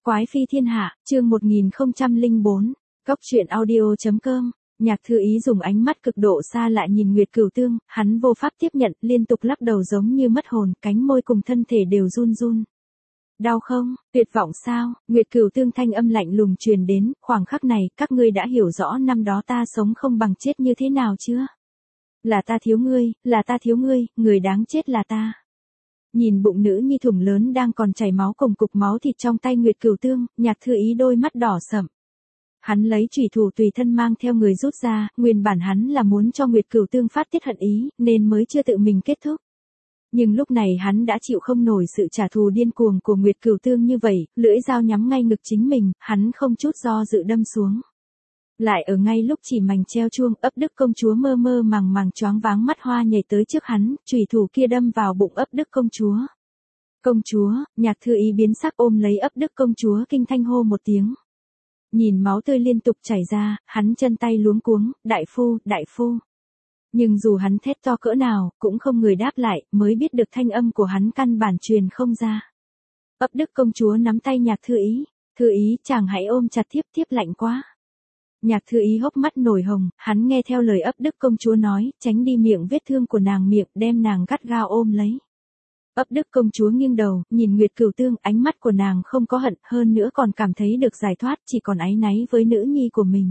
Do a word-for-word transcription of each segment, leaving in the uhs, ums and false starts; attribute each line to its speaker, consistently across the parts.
Speaker 1: Quái phi thiên hạ, chương một nghìn không trăm lẻ bốn, Cốc truyện audio.com, Nhạc Thư Ý dùng ánh mắt cực độ xa lạ nhìn Nguyệt Cửu Tương, hắn vô pháp tiếp nhận, liên tục lắc đầu giống như mất hồn, cánh môi cùng thân thể đều run run. Đau không, tuyệt vọng sao, Nguyệt Cửu Tương thanh âm lạnh lùng truyền đến, khoảng khắc này, các ngươi đã hiểu rõ năm đó ta sống không bằng chết như thế nào chưa? Là ta thiếu ngươi, là ta thiếu ngươi, người đáng chết là ta. Nhìn bụng nữ nhi thủng lớn đang còn chảy máu cùng cục máu thịt trong tay Nguyệt Cửu Tương, Nhạc Thư Ý đôi mắt đỏ sậm. Hắn lấy chủy thủ tùy thân mang theo người rút ra, nguyên bản hắn là muốn cho Nguyệt Cửu Tương phát tiết hận ý, nên mới chưa tự mình kết thúc. Nhưng lúc này hắn đã chịu không nổi sự trả thù điên cuồng của Nguyệt Cửu Tương như vậy, lưỡi dao nhắm ngay ngực chính mình, hắn không chút do dự đâm xuống. Lại ở ngay lúc chỉ mảnh treo chuông, Ấp Đức công chúa mơ mơ màng màng choáng váng mắt hoa nhảy tới trước hắn, chủy thủ kia đâm vào bụng Ấp Đức công chúa. Công chúa, Nhạc Thư Ý biến sắc ôm lấy Ấp Đức công chúa kinh thanh hô một tiếng. Nhìn máu tươi liên tục chảy ra, hắn chân tay luống cuống, đại phu, đại phu. Nhưng dù hắn thét to cỡ nào, cũng không người đáp lại, mới biết được thanh âm của hắn căn bản truyền không ra. Ấp Đức công chúa nắm tay Nhạc Thư Ý, Thư Ý, chàng hãy ôm chặt thiếp, thiếp lạnh quá. Nhạc Thư Ý hốc mắt nổi hồng, hắn nghe theo lời Ấp Đức công chúa nói, tránh đi miệng vết thương của nàng miệng, đem nàng gắt gao ôm lấy. Ấp Đức công chúa nghiêng đầu, nhìn Nguyệt Cửu Tương, ánh mắt của nàng không có hận, hơn nữa còn cảm thấy được giải thoát, chỉ còn áy náy với nữ nhi của mình.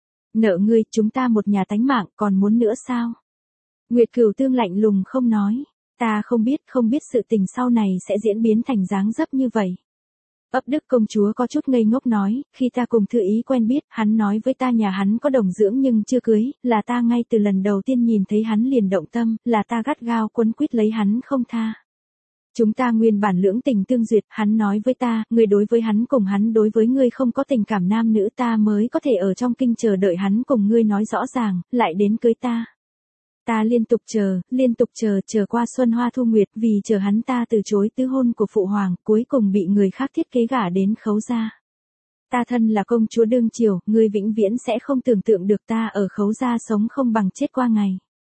Speaker 1: Nợ ngươi, chúng ta một nhà tánh mạng, còn muốn nữa sao? Nguyệt Cửu Tương lạnh lùng không nói, ta không biết, không biết sự tình sau này sẽ diễn biến thành dáng dấp như vậy. Ấp Đức công chúa có chút ngây ngốc nói, khi ta cùng Thư Ý quen biết, hắn nói với ta nhà hắn có đồng dưỡng nhưng chưa cưới, là ta ngay từ lần đầu tiên nhìn thấy hắn liền động tâm, là ta gắt gao quấn quýt lấy hắn không tha. Chúng ta nguyên bản lưỡng tình tương duyệt, hắn nói với ta, ngươi đối với hắn cùng hắn đối với ngươi không có tình cảm nam nữ, ta mới có thể ở trong kinh chờ đợi hắn cùng ngươi nói rõ ràng, lại đến cưới ta. Ta liên tục chờ, liên tục chờ, chờ qua xuân hoa thu nguyệt, vì chờ hắn ta từ chối tứ hôn của phụ hoàng, cuối cùng bị người khác thiết kế gả đến Khấu gia. Ta thân là công chúa đương triều, ngươi vĩnh viễn sẽ không tưởng tượng được ta ở Khấu gia sống không bằng chết qua ngày.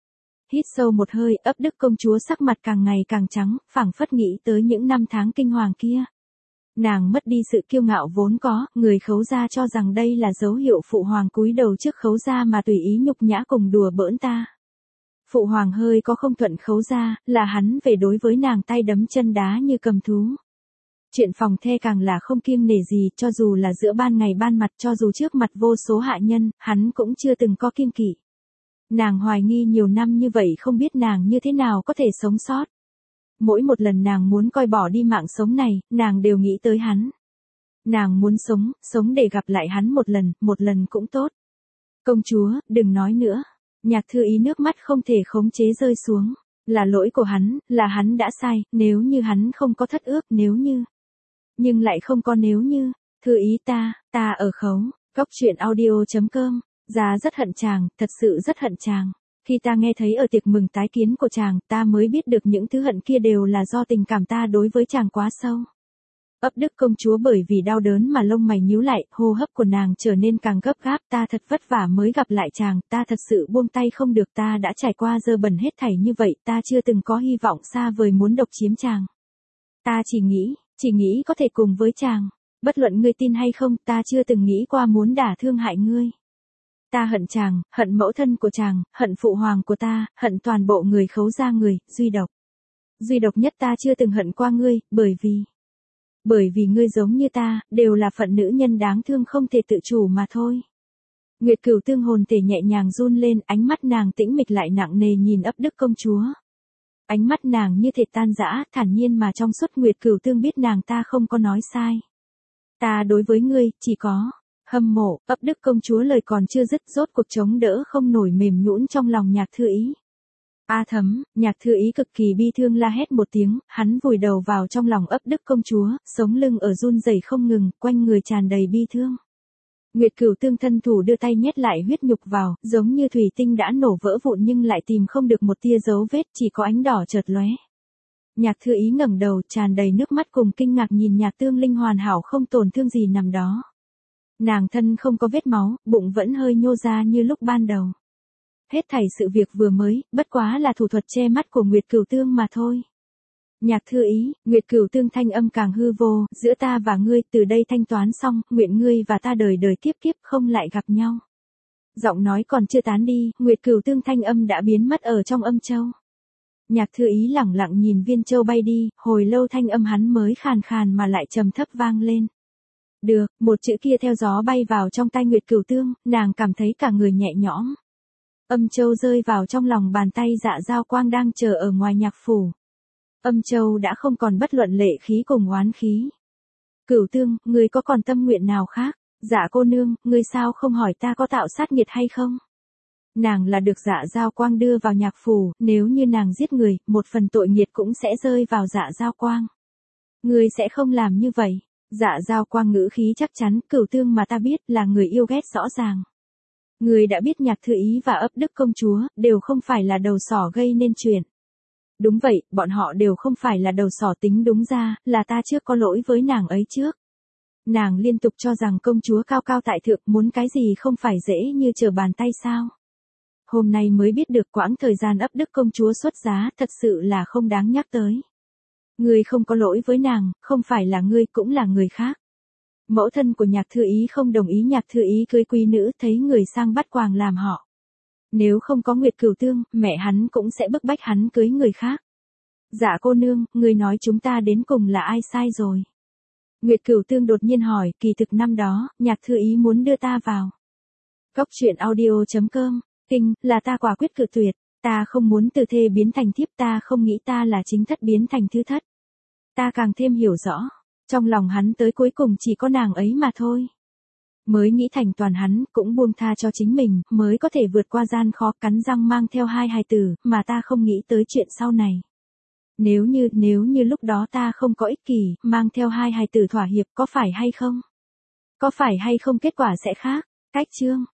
Speaker 1: Hít sâu một hơi, Ấp Đức công chúa sắc mặt càng ngày càng trắng, phảng phất nghĩ tới những năm tháng kinh hoàng kia. Nàng mất đi sự kiêu ngạo vốn có, người Khấu gia cho rằng đây là dấu hiệu phụ hoàng cúi đầu trước Khấu gia mà tùy ý nhục nhã cùng đùa bỡn ta. Phụ hoàng hơi có không thuận Khấu gia, là hắn về đối với nàng tay đấm chân đá như cầm thú. Chuyện phòng the càng là không kiêng nể gì, cho dù là giữa ban ngày ban mặt, cho dù trước mặt vô số hạ nhân, hắn cũng chưa từng có kiêng kỵ. Nàng hoài nghi nhiều năm như vậy không biết nàng như thế nào có thể sống sót. Mỗi một lần nàng muốn coi bỏ đi mạng sống này, nàng đều nghĩ tới hắn. Nàng muốn sống, sống để gặp lại hắn một lần, một lần cũng tốt. Công chúa, đừng nói nữa. Nhạc Thư Ý nước mắt không thể khống chế rơi xuống. Là lỗi của hắn, là hắn đã sai, nếu như hắn không có thất ước, nếu như. Nhưng lại không có nếu như. Thư Ý ta, ta ở Khấu, Cốc truyện audio.com. Già rất hận chàng, thật sự rất hận chàng. Khi ta nghe thấy ở tiệc mừng tái kiến của chàng, ta mới biết được những thứ hận kia đều là do tình cảm ta đối với chàng quá sâu. Ấp Đức công chúa bởi vì đau đớn mà lông mày nhíu lại, hô hấp của nàng trở nên càng gấp gáp, ta thật vất vả mới gặp lại chàng, ta thật sự buông tay không được, ta đã trải qua dơ bẩn hết thảy như vậy, ta chưa từng có hy vọng xa vời muốn độc chiếm chàng. Ta chỉ nghĩ, chỉ nghĩ có thể cùng với chàng, bất luận ngươi tin hay không, ta chưa từng nghĩ qua muốn đả thương hại ngươi. Ta hận chàng, hận mẫu thân của chàng, hận phụ hoàng của ta, hận toàn bộ người Khấu gia người, duy độc. Duy độc nhất ta chưa từng hận qua ngươi, bởi vì... Bởi vì ngươi giống như ta, đều là phận nữ nhân đáng thương không thể tự chủ mà thôi. Nguyệt Cửu Tương hồn thể nhẹ nhàng run lên, ánh mắt nàng tĩnh mịch lại nặng nề nhìn Ấp Đức công chúa. Ánh mắt nàng như thể tan rã, thản nhiên mà trong suốt. Nguyệt Cửu Tương biết nàng ta không có nói sai. Ta đối với ngươi, chỉ có... hâm mộ. Ấp Đức công chúa lời còn chưa dứt, rốt cuộc chống đỡ không nổi mềm nhũn trong lòng Nhạc Thư Ý. A Thấm, Nhạc Thư Ý cực kỳ bi thương la hét một tiếng, hắn vùi đầu vào trong lòng Ấp Đức công chúa, sống lưng ở run rẩy không ngừng, quanh người tràn đầy bi thương. Nguyệt Cửu Tương thân thủ đưa tay nhét lại huyết nhục vào, giống như thủy tinh đã nổ vỡ vụn nhưng lại tìm không được một tia dấu vết, chỉ có ánh đỏ chợt lóe. Nhạc Thư Ý ngẩng đầu, tràn đầy nước mắt cùng kinh ngạc nhìn Nhạc Tương Linh hoàn hảo không tổn thương gì nằm đó. Nàng thân không có vết máu, bụng vẫn hơi nhô ra như lúc ban đầu. Hết thảy sự việc vừa mới, bất quá là thủ thuật che mắt của Nguyệt Cửu Tương mà thôi. Nhạc thư ý, Nguyệt Cửu Tương thanh âm càng hư vô, giữa ta và ngươi, từ đây thanh toán xong, nguyện ngươi và ta đời đời kiếp kiếp không lại gặp nhau. Giọng nói còn chưa tán đi, Nguyệt Cửu Tương thanh âm đã biến mất ở trong âm châu. Nhạc thư ý lẳng lặng nhìn viên châu bay đi, hồi lâu thanh âm hắn mới khàn khàn mà lại trầm thấp vang lên. Được, một chữ kia theo gió bay vào trong tai Nguyệt Cửu Tương, nàng cảm thấy cả người nhẹ nhõm. Âm châu rơi vào trong lòng bàn tay Dạ Giao Quang đang chờ ở ngoài nhạc phủ. Âm châu đã không còn bất luận lệ khí cùng oán khí. Cửu Tương, ngươi có còn tâm nguyện nào khác? Dạ cô nương, ngươi sao không hỏi ta có tạo sát nghiệt hay không? Nàng là được Dạ Giao Quang đưa vào nhạc phủ, nếu như nàng giết người, một phần tội nghiệt cũng sẽ rơi vào Dạ Giao Quang. Ngươi sẽ không làm như vậy. Dạ Giao Quang ngữ khí chắc chắn, Cửu Tương mà ta biết là người yêu ghét rõ ràng. Ngươi đã biết Nhạc thư ý và Ấp Đức công chúa, đều không phải là đầu sỏ gây nên chuyện. Đúng vậy, bọn họ đều không phải là đầu sỏ, tính đúng ra, là ta trước có lỗi với nàng ấy trước. Nàng liên tục cho rằng công chúa cao cao tại thượng, muốn cái gì không phải dễ như trở bàn tay sao. Hôm nay mới biết được quãng thời gian Ấp Đức công chúa xuất giá, thật sự là không đáng nhắc tới. Ngươi không có lỗi với nàng, không phải là ngươi cũng là người khác. Mẫu thân của Nhạc thư ý không đồng ý Nhạc thư ý cưới quý nữ, thấy người sang bắt quàng làm họ. Nếu không có Nguyệt Cửu Tương, mẹ hắn cũng sẽ bức bách hắn cưới người khác. Dạ cô nương, ngươi nói chúng ta đến cùng là ai sai rồi? Nguyệt Cửu Tương đột nhiên hỏi, kỳ thực năm đó, Nhạc thư ý muốn đưa ta vào. Cốc truyện audio chấm com, kinh, là ta quả quyết cự tuyệt, ta không muốn từ thê biến thành thiếp, ta không nghĩ ta là chính thất biến thành thứ thất. Ta càng thêm hiểu rõ, trong lòng hắn tới cuối cùng chỉ có nàng ấy mà thôi. Mới nghĩ thành toàn hắn, cũng buông tha cho chính mình, mới có thể vượt qua gian khó, cắn răng mang theo hai hài tử, mà ta không nghĩ tới chuyện sau này. Nếu như, nếu như lúc đó ta không có ích kỷ, mang theo hai hài tử thỏa hiệp, có phải hay không? Có phải hay không kết quả sẽ khác? Cách chương